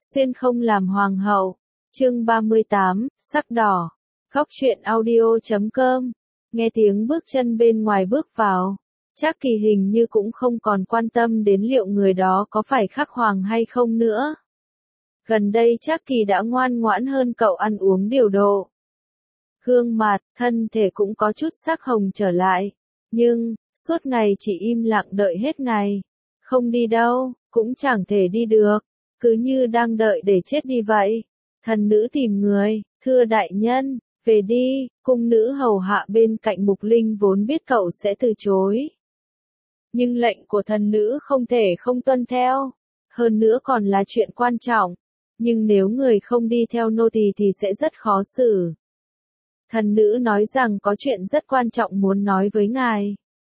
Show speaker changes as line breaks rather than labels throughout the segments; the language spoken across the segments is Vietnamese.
Xuyên không làm hoàng hậu. Chương 38, sắc đỏ. Góc truyện audio.com. Nghe tiếng bước chân bên ngoài bước vào. Trác Kỳ hình như cũng không còn quan tâm đến liệu người đó có phải khắc hoàng hay không nữa. Gần đây Trác Kỳ đã ngoan ngoãn hơn cậu, ăn uống điều độ. Gương mặt, thân thể cũng có chút sắc hồng trở lại. Nhưng, suốt ngày chỉ im lặng đợi hết ngày. Không đi đâu, cũng chẳng thể đi được. Cứ như đang đợi để chết đi vậy. Thần nữ tìm người, thưa đại nhân, về đi. Cung nữ hầu hạ bên cạnh Mục Linh vốn biết cậu sẽ từ chối. Nhưng lệnh của thần nữ không thể không tuân theo. Hơn nữa còn là chuyện quan trọng. Nhưng nếu người không đi theo nô tỳ thì sẽ rất khó xử. Thần nữ nói rằng có chuyện rất quan trọng muốn nói với ngài.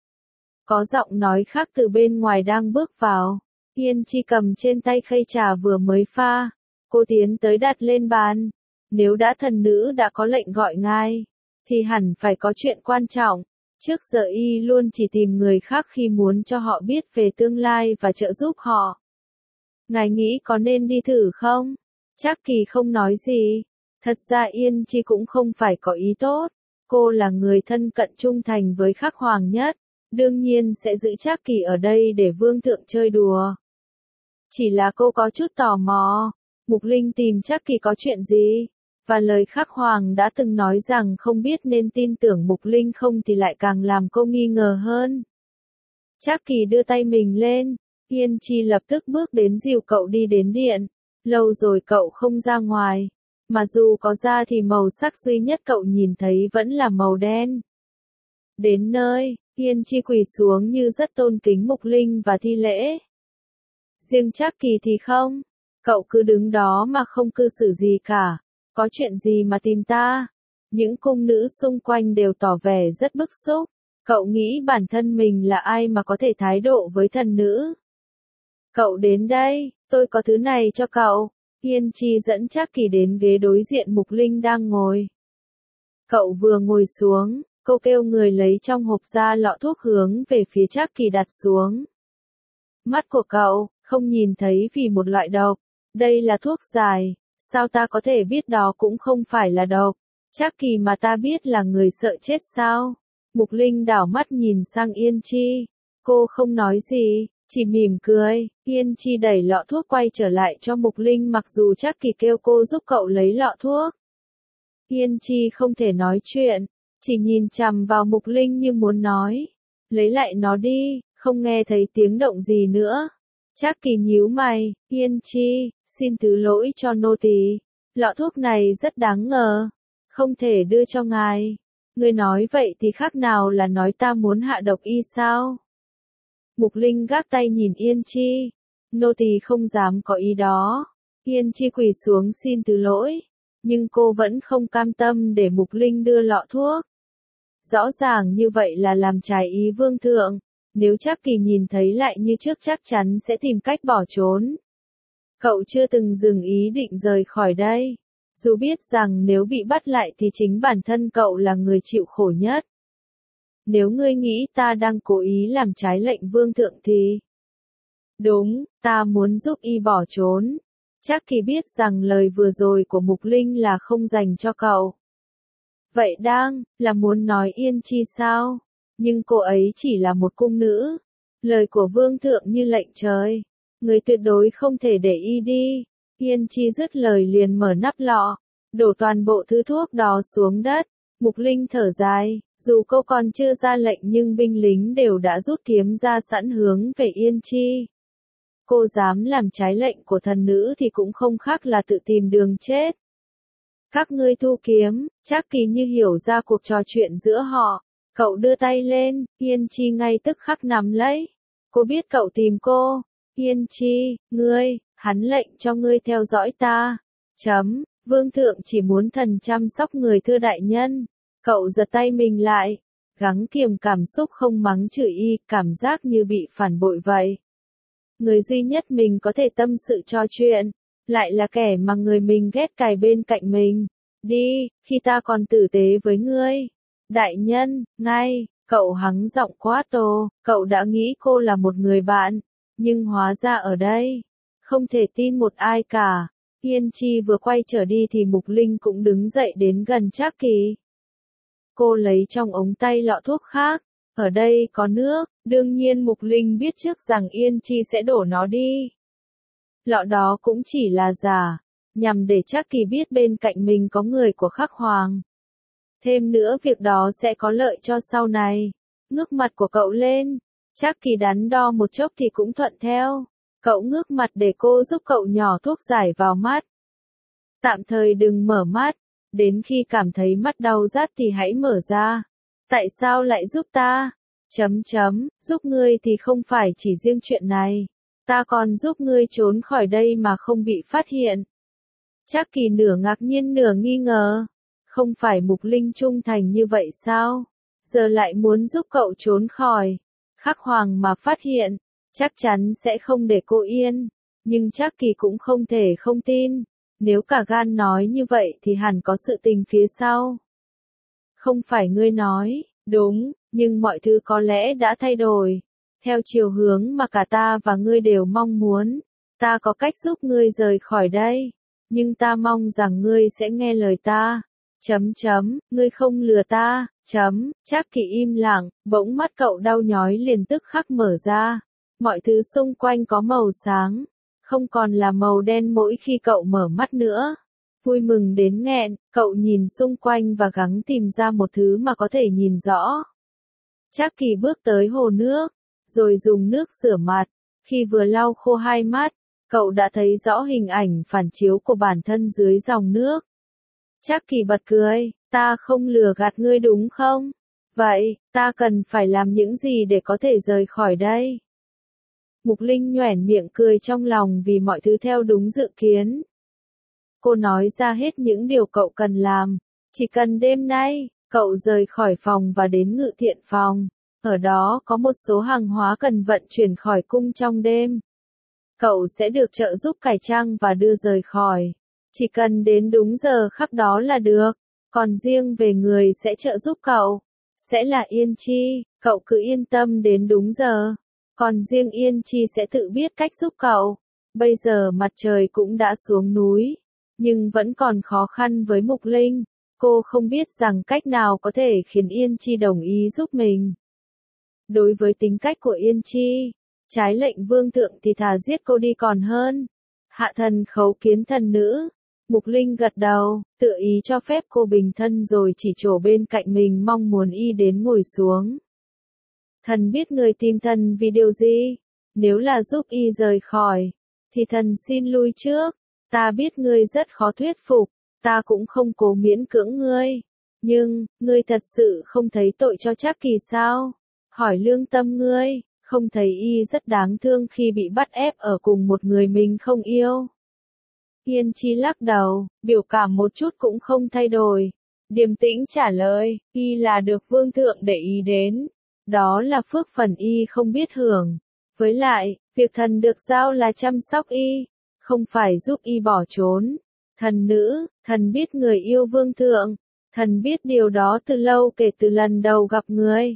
Có giọng nói khác từ bên ngoài đang bước vào. Yên Chi cầm trên tay khay trà vừa mới pha. Cô tiến tới đặt lên bàn. Nếu đã thần nữ đã có lệnh gọi ngài, thì hẳn phải có chuyện quan trọng. Trước giờ y luôn chỉ tìm người khác khi muốn cho họ biết về tương lai và trợ giúp họ. Ngài nghĩ có nên đi thử không? Trác Kỳ không nói gì. Thật ra Yên Chi cũng không phải có ý tốt. Cô là người thân cận trung thành với Khắc Hoàng nhất. Đương nhiên sẽ giữ Trác Kỳ ở đây để vương thượng chơi đùa. Chỉ là cô có chút tò mò. Mục Linh tìm Trác Kỳ có chuyện gì? Và lời Khắc Hoàng đã từng nói rằng không biết nên tin tưởng Mục Linh không thì lại càng làm cô nghi ngờ hơn. Trác Kỳ đưa tay mình lên. Yên Chi lập tức bước đến dìu cậu đi đến điện. Lâu rồi cậu không ra ngoài. Mà dù có ra thì màu sắc duy nhất cậu nhìn thấy vẫn là màu đen. Đến nơi, Yên Chi quỳ xuống như rất tôn kính Mục Linh và thi lễ. Riêng Trác Kỳ thì không. Cậu cứ đứng đó mà không cư xử gì cả. Có chuyện gì mà tìm ta? Những cung nữ xung quanh đều tỏ vẻ rất bức xúc. Cậu nghĩ bản thân mình là ai mà có thể thái độ với thần nữ? Cậu đến đây, tôi có thứ này cho cậu. Yên Chi dẫn Trác Kỳ đến ghế đối diện Mục Linh đang ngồi. Cậu vừa ngồi xuống, cô kêu người lấy trong hộp ra lọ thuốc hướng về phía Trác Kỳ đặt xuống. Mắt của cậu, không nhìn thấy vì một loại độc. Đây là thuốc giải, sao ta có thể biết đó cũng không phải là độc? Trác Kỳ mà ta biết là người sợ chết sao? Mục Linh đảo mắt nhìn sang Yên Chi. Cô không nói gì, chỉ mỉm cười. Yên Chi đẩy lọ thuốc quay trở lại cho Mục Linh mặc dù Trác Kỳ kêu cô giúp cậu lấy lọ thuốc. Yên Chi không thể nói chuyện, chỉ nhìn chằm vào Mục Linh như muốn nói. Lấy lại nó đi, không nghe thấy tiếng động gì nữa. Trác Kỳ nhíu mày, Yên Chi, xin thứ lỗi cho nô tỳ. Lọ thuốc này rất đáng ngờ. Không thể đưa cho ngài. Người nói vậy thì khác nào là nói ta muốn hạ độc y sao? Mục Linh gác tay nhìn Yên Chi. Nô tỳ không dám có ý đó. Yên Chi quỳ xuống xin thứ lỗi. Nhưng cô vẫn không cam tâm để Mục Linh đưa lọ thuốc. Rõ ràng như vậy là làm trái ý vương thượng. Nếu Trác Kỳ nhìn thấy lại như trước chắc chắn sẽ tìm cách bỏ trốn. Cậu chưa từng dừng ý định rời khỏi đây. Dù biết rằng nếu bị bắt lại thì chính bản thân cậu là người chịu khổ nhất. Nếu ngươi nghĩ ta đang cố ý làm trái lệnh vương thượng thì... Đúng, ta muốn giúp y bỏ trốn. Trác Kỳ biết rằng lời vừa rồi của Mục Linh là không dành cho cậu. Vậy là muốn nói Yên Chi sao? Nhưng cô ấy chỉ là một cung nữ. Lời của vương thượng như lệnh trời. Người tuyệt đối không thể để y đi. Yên Chi dứt lời liền mở nắp lọ. Đổ toàn bộ thứ thuốc đó xuống đất. Mục Linh thở dài. Dù cô còn chưa ra lệnh nhưng binh lính đều đã rút kiếm ra sẵn hướng về Yên Chi. Cô dám làm trái lệnh của thần nữ thì cũng không khác là tự tìm đường chết. Các ngươi thu kiếm. Trác Kỳ như hiểu ra cuộc trò chuyện giữa họ. Cậu đưa tay lên, Yên Chi ngay tức khắc nắm lấy. Cô biết cậu tìm cô. Yên Chi, hắn lệnh cho ngươi theo dõi ta. Vương thượng chỉ muốn thần chăm sóc người thưa đại nhân. Cậu giật tay mình lại. Gắng kiềm cảm xúc không mắng chửi y, cảm giác như bị phản bội vậy. Người duy nhất mình có thể tâm sự trò chuyện. Lại là kẻ mà người mình ghét cài bên cạnh mình. Đi, khi ta còn tử tế với ngươi. Đại nhân, cậu hắng giọng quát to, cậu đã nghĩ cô là một người bạn, nhưng hóa ra ở đây, không thể tin một ai cả, Yên Chi vừa quay trở đi thì Mục Linh cũng đứng dậy đến gần Trác Kỳ. Cô lấy trong ống tay lọ thuốc khác, ở đây có nước, đương nhiên Mục Linh biết trước rằng Yên Chi sẽ đổ nó đi. Lọ đó cũng chỉ là giả, nhằm để Trác Kỳ biết bên cạnh mình có người của Khắc Hoàng. Thêm nữa việc đó sẽ có lợi cho sau này. Ngước mặt của cậu lên, Trác Kỳ đắn đo một chốc thì cũng thuận theo. Cậu ngước mặt để cô giúp cậu nhỏ thuốc giải vào mắt. Tạm thời đừng mở mắt, đến khi cảm thấy mắt đau rát thì hãy mở ra. Tại sao lại giúp ta? Giúp ngươi thì không phải chỉ riêng chuyện này. Ta còn giúp ngươi trốn khỏi đây mà không bị phát hiện. Trác Kỳ nửa ngạc nhiên nửa nghi ngờ. Không phải Mục Linh trung thành như vậy sao? Giờ lại muốn giúp cậu trốn khỏi. Khắc Hoàng mà phát hiện, chắc chắn sẽ không để cô yên. Nhưng Trác Kỳ cũng không thể không tin. Nếu cả gan nói như vậy thì hẳn có sự tình phía sau. Không phải ngươi nói, đúng, nhưng mọi thứ có lẽ đã thay đổi. Theo chiều hướng mà cả ta và ngươi đều mong muốn. Ta có cách giúp ngươi rời khỏi đây. Nhưng ta mong rằng ngươi sẽ nghe lời ta. Ngươi không lừa ta. Trác Kỳ im lặng, bỗng mắt cậu đau nhói liền tức khắc mở ra. Mọi thứ xung quanh có màu sáng. Không còn là màu đen mỗi khi cậu mở mắt nữa. Vui mừng đến nghẹn, cậu nhìn xung quanh và gắng tìm ra một thứ mà có thể nhìn rõ. Trác Kỳ bước tới hồ nước, rồi dùng nước rửa mặt. Khi vừa lau khô hai mắt, cậu đã thấy rõ hình ảnh phản chiếu của bản thân dưới dòng nước. Trác Kỳ bật cười, ta không lừa gạt ngươi đúng không? Vậy, ta cần phải làm những gì để có thể rời khỏi đây? Mục Linh nhoẻn miệng cười trong lòng vì mọi thứ theo đúng dự kiến. Cô nói ra hết những điều cậu cần làm. Chỉ cần đêm nay, cậu rời khỏi phòng và đến Ngự Thiện phòng. Ở đó có một số hàng hóa cần vận chuyển khỏi cung trong đêm. Cậu sẽ được trợ giúp cải trang và đưa rời khỏi. Chỉ cần đến đúng giờ khắc đó là được. Còn riêng về người sẽ trợ giúp cậu, sẽ là Yên Chi, cậu cứ yên tâm đến đúng giờ. Còn riêng Yên Chi sẽ tự biết cách giúp cậu. Bây giờ mặt trời cũng đã xuống núi, nhưng vẫn còn khó khăn với Mục Linh. Cô không biết rằng cách nào có thể khiến Yên Chi đồng ý giúp mình. Đối với tính cách của Yên Chi, trái lệnh vương thượng thì thà giết cô đi còn hơn. Hạ thần khấu kiến thần nữ. Mục Linh gật đầu, tự ý cho phép cô bình thân rồi chỉ trổ bên cạnh mình mong muốn y đến ngồi xuống. Thần biết người tìm thần vì điều gì? Nếu là giúp y rời khỏi, thì thần xin lui trước. Ta biết ngươi rất khó thuyết phục, ta cũng không cố miễn cưỡng ngươi. Nhưng, ngươi thật sự không thấy tội cho Trác Kỳ sao? Hỏi lương tâm ngươi, không thấy y rất đáng thương khi bị bắt ép ở cùng một người mình không yêu. Yên Chi lắc đầu, biểu cảm một chút cũng không thay đổi. Điềm tĩnh trả lời, y là được vương thượng để ý đến. Đó là phước phần y không biết hưởng. Với lại, việc thần được giao là chăm sóc y, không phải giúp y bỏ trốn. Thần nữ, thần biết người yêu vương thượng. Thần biết điều đó từ lâu kể từ lần đầu gặp người.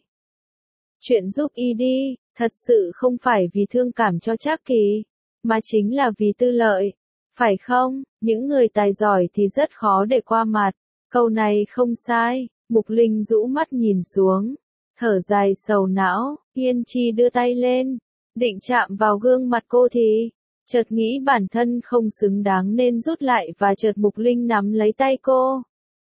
Chuyện giúp y đi, thật sự không phải vì thương cảm cho Trác Kỳ, mà chính là vì tư lợi. Phải không? Những người tài giỏi thì rất khó để qua mặt. Câu này không sai. Mục Linh rũ mắt nhìn xuống, thở dài sầu não. Yên Chi đưa tay lên, định chạm vào gương mặt cô thì chợt nghĩ bản thân không xứng đáng nên rút lại và chợt Mục Linh nắm lấy tay cô.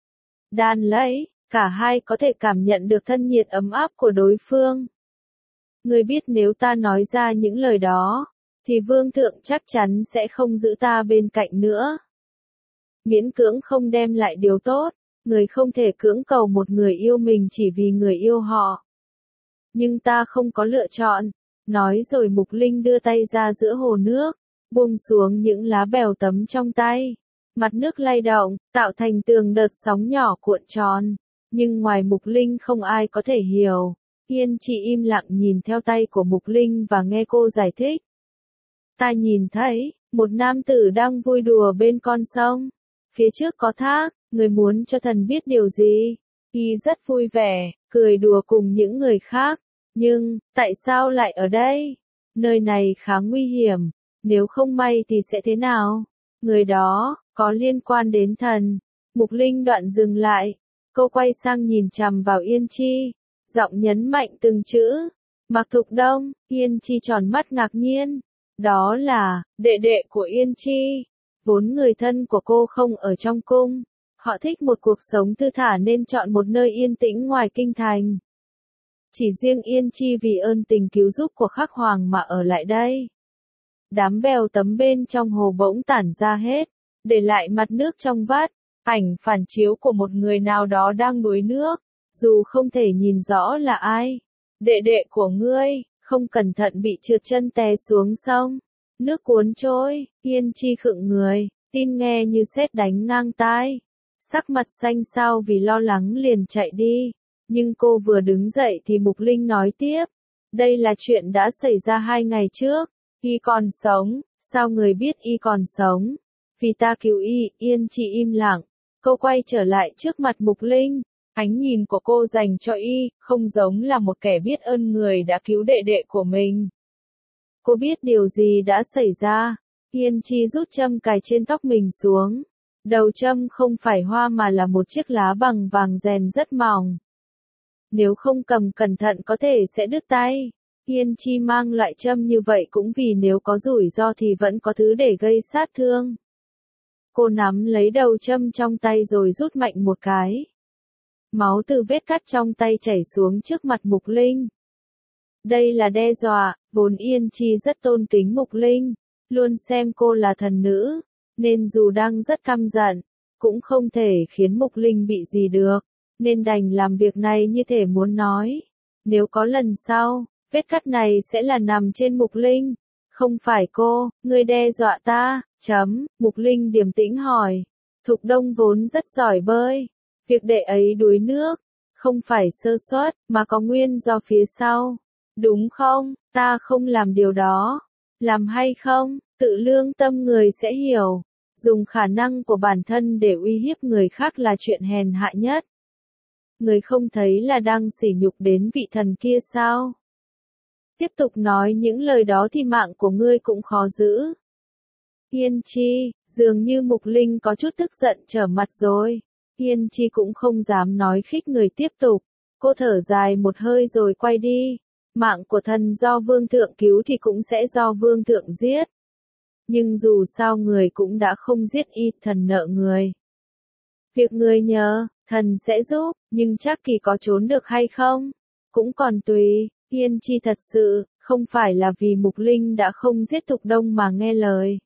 Đan lấy, cả hai có thể cảm nhận được thân nhiệt ấm áp của đối phương. Ngươi biết nếu ta nói ra những lời đó, thì vương thượng chắc chắn sẽ không giữ ta bên cạnh nữa. Miễn cưỡng không đem lại điều tốt, người không thể cưỡng cầu một người yêu mình chỉ vì người yêu họ. Nhưng ta không có lựa chọn. Nói rồi Mục Linh đưa tay ra giữa hồ nước, buông xuống những lá bèo tấm trong tay. Mặt nước lay động, tạo thành từng đợt sóng nhỏ cuộn tròn. Nhưng ngoài Mục Linh không ai có thể hiểu. Yên Chi im lặng nhìn theo tay của Mục Linh và nghe cô giải thích. Ta nhìn thấy, một nam tử đang vui đùa bên con sông. Phía trước có thác, người muốn cho thần biết điều gì? Y rất vui vẻ, cười đùa cùng những người khác. Nhưng, tại sao lại ở đây? Nơi này khá nguy hiểm, nếu không may thì sẽ thế nào? Người đó, Có liên quan đến thần. Mục Linh đoạn dừng lại. Cô quay sang nhìn chằm vào Yên Chi. Giọng nhấn mạnh từng chữ. Mạc Thục Đông. Yên Chi tròn mắt ngạc nhiên. Đó là, đệ đệ của Yên Chi. Vốn người thân của cô không ở trong cung. Họ thích một cuộc sống thư thả nên chọn một nơi yên tĩnh ngoài kinh thành. Chỉ riêng Yên Chi vì ơn tình cứu giúp của Khắc Hoàng mà ở lại đây. Đám bèo tấm bên trong hồ bỗng tản ra hết, để lại mặt nước trong vắt, ảnh phản chiếu của một người nào đó đang đuối nước, dù không thể nhìn rõ là ai. Đệ đệ của ngươi, không cẩn thận bị trượt chân té xuống sông. Nước cuốn trôi, Yên Chi khựng người, tin nghe như sét đánh ngang tai. Sắc mặt xanh xao vì lo lắng liền chạy đi. Nhưng cô vừa đứng dậy thì Mục Linh nói tiếp. Đây là chuyện đã xảy ra 2 ngày trước. Y còn sống, sao người biết Y còn sống? Vì ta cứu Y. Yên Chi im lặng. Cô quay trở lại trước mặt Mục Linh. Ánh nhìn của cô dành cho Y, không giống là một kẻ biết ơn người đã cứu đệ đệ của mình. Cô biết điều gì đã xảy ra. Yên Chi rút châm cài trên tóc mình xuống. Đầu châm không phải hoa mà là một chiếc lá bằng vàng rèn rất mỏng. Nếu không cầm cẩn thận có thể sẽ đứt tay. Yên Chi mang loại châm như vậy cũng vì nếu có rủi ro thì vẫn có thứ để gây sát thương. Cô nắm lấy đầu châm trong tay rồi rút mạnh một cái. Máu từ vết cắt trong tay chảy xuống trước mặt Mục Linh. Đây là đe dọa, vốn Yên Chi rất tôn kính Mục Linh, luôn xem cô là thần nữ, nên dù đang rất căm giận, cũng không thể khiến Mục Linh bị gì được, nên đành làm việc này như thể muốn nói. Nếu có lần sau, vết cắt này sẽ là nằm trên Mục Linh. Không phải cô, ngươi đe dọa ta, Mục Linh điềm tĩnh hỏi. Thục Đông vốn rất giỏi bơi. Việc đệ ấy đuối nước, không phải sơ suất, mà có nguyên do phía sau. Đúng không, ta không làm điều đó. Làm hay không, tự lương tâm người sẽ hiểu. Dùng khả năng của bản thân để uy hiếp người khác là chuyện hèn hạ nhất. Người không thấy là đang sỉ nhục đến vị thần kia sao? Tiếp tục nói những lời đó thì mạng của ngươi cũng khó giữ. Yên Chi, dường như Mục Linh có chút tức giận trở mặt rồi. Yên Chi cũng không dám nói khích người tiếp tục. Cô thở dài một hơi rồi quay đi. Mạng của thần do vương thượng cứu thì cũng sẽ do vương thượng giết. Nhưng dù sao người cũng đã không giết Y, thần nợ người. Việc người nhờ, thần sẽ giúp, nhưng chắc kỳ có trốn được hay không? Cũng còn tùy. Yên Chi thật sự, không phải là vì Mục Linh đã không giết Thục Đông mà nghe lời.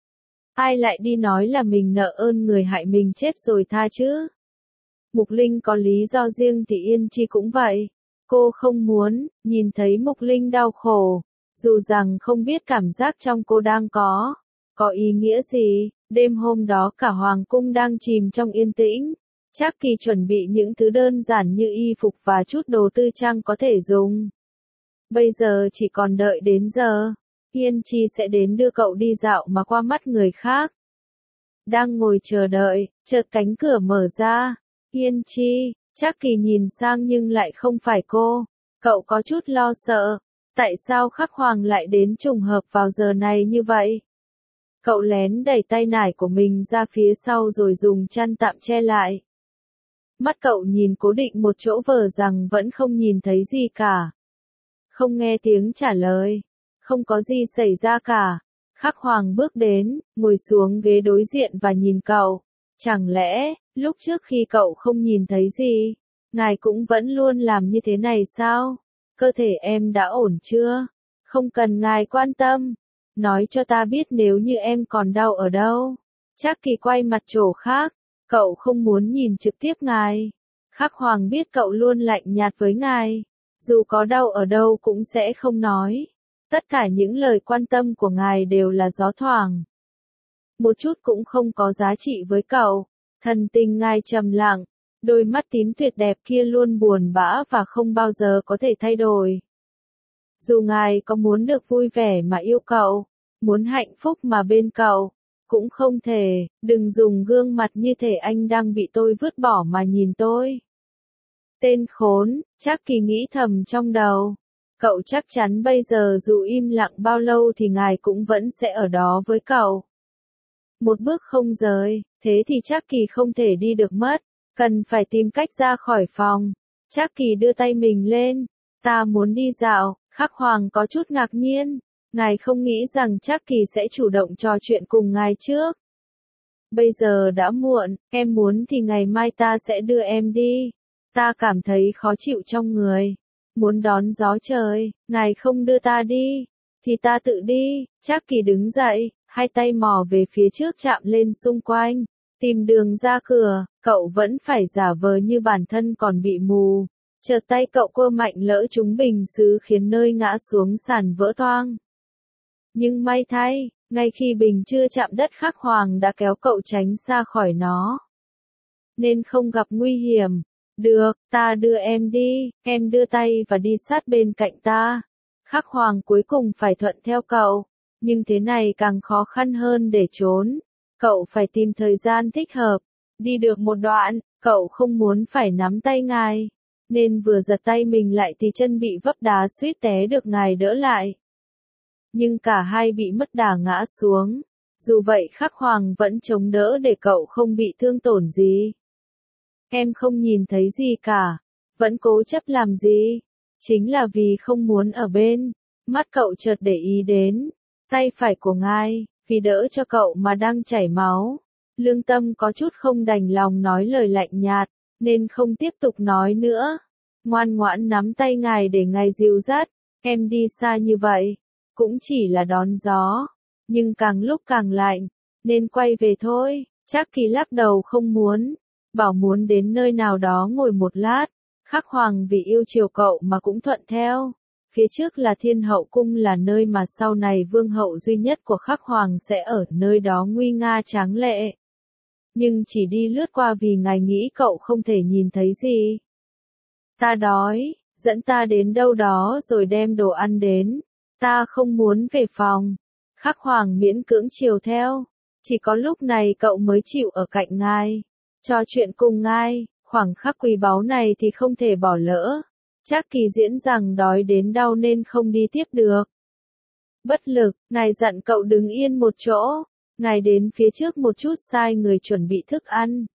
Ai lại đi nói là mình nợ ơn người hại mình chết rồi tha chứ? Mục Linh có lý do riêng thì Yên Chi cũng vậy. Cô không muốn nhìn thấy Mục Linh đau khổ, dù rằng không biết cảm giác trong cô đang có ý nghĩa gì. Đêm hôm đó cả hoàng cung đang chìm trong yên tĩnh. Trác Kỳ chuẩn bị những thứ đơn giản như y phục và chút đồ tư trang có thể dùng. Bây giờ chỉ còn đợi đến giờ, Yên Chi sẽ đến đưa cậu đi dạo mà qua mắt người khác. Đang ngồi chờ đợi, chợt cánh cửa mở ra. Yên Chi, Trác Kỳ nhìn sang nhưng lại không phải cô. Cậu có chút lo sợ. Tại sao Khắc Hoàng lại đến trùng hợp vào giờ này như vậy? Cậu lén đẩy tay nải của mình ra phía sau rồi dùng chăn tạm che lại. Mắt cậu nhìn cố định một chỗ vờ rằng vẫn không nhìn thấy gì cả. Không nghe tiếng trả lời. Không có gì xảy ra cả. Khắc Hoàng bước đến, ngồi xuống ghế đối diện và nhìn cậu. Chẳng lẽ, lúc trước khi cậu không nhìn thấy gì, ngài cũng vẫn luôn làm như thế này sao? Cơ thể em đã ổn chưa? Không cần ngài quan tâm. Nói cho ta biết nếu như em còn đau ở đâu. Trác Kỳ quay mặt chỗ khác. Cậu không muốn nhìn trực tiếp ngài. Khắc Hoàng biết cậu luôn lạnh nhạt với ngài. Dù có đau ở đâu cũng sẽ không nói. Tất cả những lời quan tâm của ngài đều là gió thoảng. Một chút cũng không có giá trị với cậu. Thần tình ngài trầm lặng. Đôi mắt tím tuyệt đẹp kia luôn buồn bã và không bao giờ có thể thay đổi. Dù ngài có muốn được vui vẻ mà yêu cậu, muốn hạnh phúc mà bên cậu, cũng không thể. Đừng dùng gương mặt như thể anh đang bị tôi vứt bỏ mà nhìn tôi. Tên khốn, Trác Kỳ nghĩ thầm trong đầu. Cậu chắc chắn bây giờ dù im lặng bao lâu thì ngài cũng vẫn sẽ ở đó với cậu. một bước không rời, thế thì Trác Kỳ không thể đi được mất, cần phải tìm cách ra khỏi phòng. Trác Kỳ đưa tay mình lên, ta muốn đi dạo. Khắc Hoàng có chút ngạc nhiên, ngài không nghĩ rằng Trác Kỳ sẽ chủ động trò chuyện cùng ngài trước. Bây giờ đã muộn, em muốn thì ngày mai ta sẽ đưa em đi. Ta cảm thấy khó chịu trong người, muốn đón gió trời, ngài không đưa ta đi, thì ta tự đi. Trác Kỳ đứng dậy, hai tay mò về phía trước chạm lên xung quanh, tìm đường ra cửa. Cậu vẫn phải giả vờ như bản thân còn bị mù. Chợt tay cậu cô mạnh lỡ trúng bình sứ khiến nơi ngã xuống sàn vỡ toang. Nhưng may thay, ngay khi bình chưa chạm đất Khắc Hoàng đã kéo cậu tránh xa khỏi nó. Nên không gặp nguy hiểm. Được, ta đưa em đi, em đưa tay và đi sát bên cạnh ta. Khắc Hoàng cuối cùng phải thuận theo cậu, nhưng thế này càng khó khăn hơn để trốn. Cậu phải tìm thời gian thích hợp. Đi được một đoạn, cậu không muốn phải nắm tay ngài, nên vừa giật tay mình lại thì chân bị vấp đá suýt té được ngài đỡ lại. Nhưng cả hai bị mất đà ngã xuống. Dù vậy Khắc Hoàng vẫn chống đỡ để cậu không bị thương tổn gì. Em không nhìn thấy gì cả, vẫn cố chấp làm gì? Chính là vì không muốn ở bên. Mắt cậu chợt để ý đến tay phải của ngài, vì đỡ cho cậu mà đang chảy máu. Lương Tâm có chút không đành lòng nói lời lạnh nhạt, nên không tiếp tục nói nữa. Ngoan ngoãn nắm tay ngài để ngài dìu dắt. Em đi xa như vậy, cũng chỉ là đón gió, nhưng càng lúc càng lạnh, nên quay về thôi. Trác Kỳ lắc đầu không muốn, bảo muốn đến nơi nào đó ngồi một lát. Khắc Hoàng vì yêu chiều cậu mà cũng thuận theo. Phía trước là Thiên Hậu Cung, là nơi mà sau này vương hậu duy nhất của Khắc Hoàng sẽ ở, nơi đó nguy nga tráng lệ. Nhưng chỉ đi lướt qua vì ngài nghĩ cậu không thể nhìn thấy gì. Ta đói, dẫn ta đến đâu đó rồi đem đồ ăn đến. Ta không muốn về phòng. Khắc Hoàng miễn cưỡng chiều theo. Chỉ có lúc này cậu mới chịu ở cạnh ngài, trò chuyện cùng ngài. Khoảng khắc quý báu này thì không thể bỏ lỡ. Trác Kỳ diễn rằng đói đến đau nên không đi tiếp được. Bất lực, ngài dặn cậu đứng yên một chỗ. Ngài đến phía trước một chút sai người chuẩn bị thức ăn.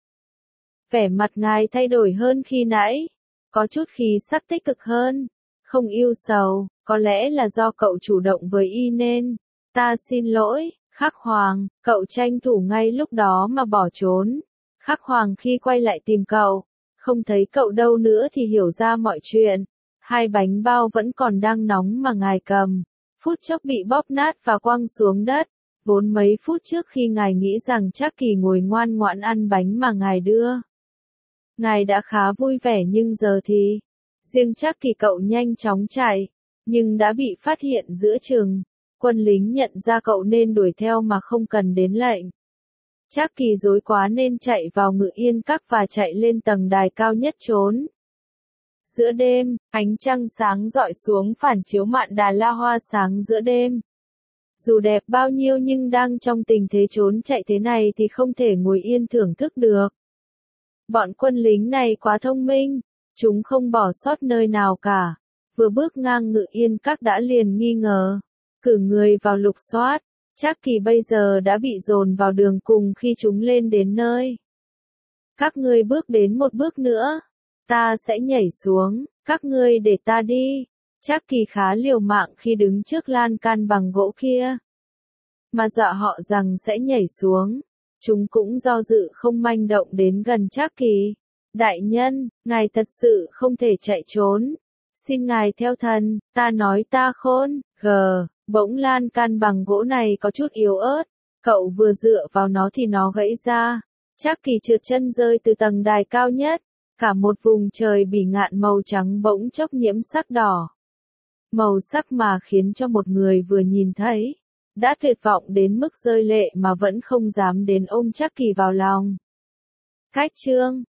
Vẻ mặt ngài thay đổi hơn khi nãy, có chút khí sắc tích cực hơn, không ưu sầu. Có lẽ là do cậu chủ động với y nên. Ta xin lỗi, Khắc Hoàng. Cậu tranh thủ ngay lúc đó mà bỏ trốn. Khắc Hoàng khi quay lại tìm cậu, không thấy cậu đâu nữa thì hiểu ra mọi chuyện. Hai bánh bao vẫn còn đang nóng mà ngài cầm, phút chốc bị bóp nát và quăng xuống đất. Vốn mấy phút trước khi ngài nghĩ rằng Trác Kỳ ngồi ngoan ngoãn ăn bánh mà ngài đưa, ngài đã khá vui vẻ, nhưng giờ thì riêng Trác Kỳ cậu nhanh chóng chạy, nhưng đã bị phát hiện giữa chừng. Quân lính nhận ra cậu nên đuổi theo mà không cần đến lệnh. Trác Kỳ rối quá nên chạy vào Ngự Yên Các và chạy lên tầng đài cao nhất trốn. Giữa đêm, ánh trăng sáng rọi xuống phản chiếu mạn đà la hoa sáng giữa đêm. Dù đẹp bao nhiêu nhưng đang trong tình thế trốn chạy thế này thì không thể ngồi yên thưởng thức được. Bọn quân lính này quá thông minh, chúng không bỏ sót nơi nào cả. Vừa bước ngang Ngự Yên Các đã liền nghi ngờ, cử người vào lục soát. Trác Kỳ bây giờ đã bị dồn vào đường cùng khi chúng lên đến nơi. Các ngươi bước đến một bước nữa, ta sẽ nhảy xuống, các ngươi để ta đi. Trác Kỳ khá liều mạng khi đứng trước lan can bằng gỗ kia, mà dọa họ rằng sẽ nhảy xuống. Chúng cũng do dự không manh động đến gần Trác Kỳ. Đại nhân, ngài thật sự không thể chạy trốn. Xin ngài theo thần, ta nói ta khôn. Bỗng lan can bằng gỗ này có chút yếu ớt. Cậu vừa dựa vào nó thì nó gãy ra. Trác Kỳ trượt chân rơi từ tầng đài cao nhất. Cả một vùng trời bỉ ngạn màu trắng bỗng chốc nhiễm sắc đỏ. Màu sắc mà khiến cho một người vừa nhìn thấy đã tuyệt vọng đến mức rơi lệ mà vẫn không dám đến ôm Trác Kỳ vào lòng. Cách chương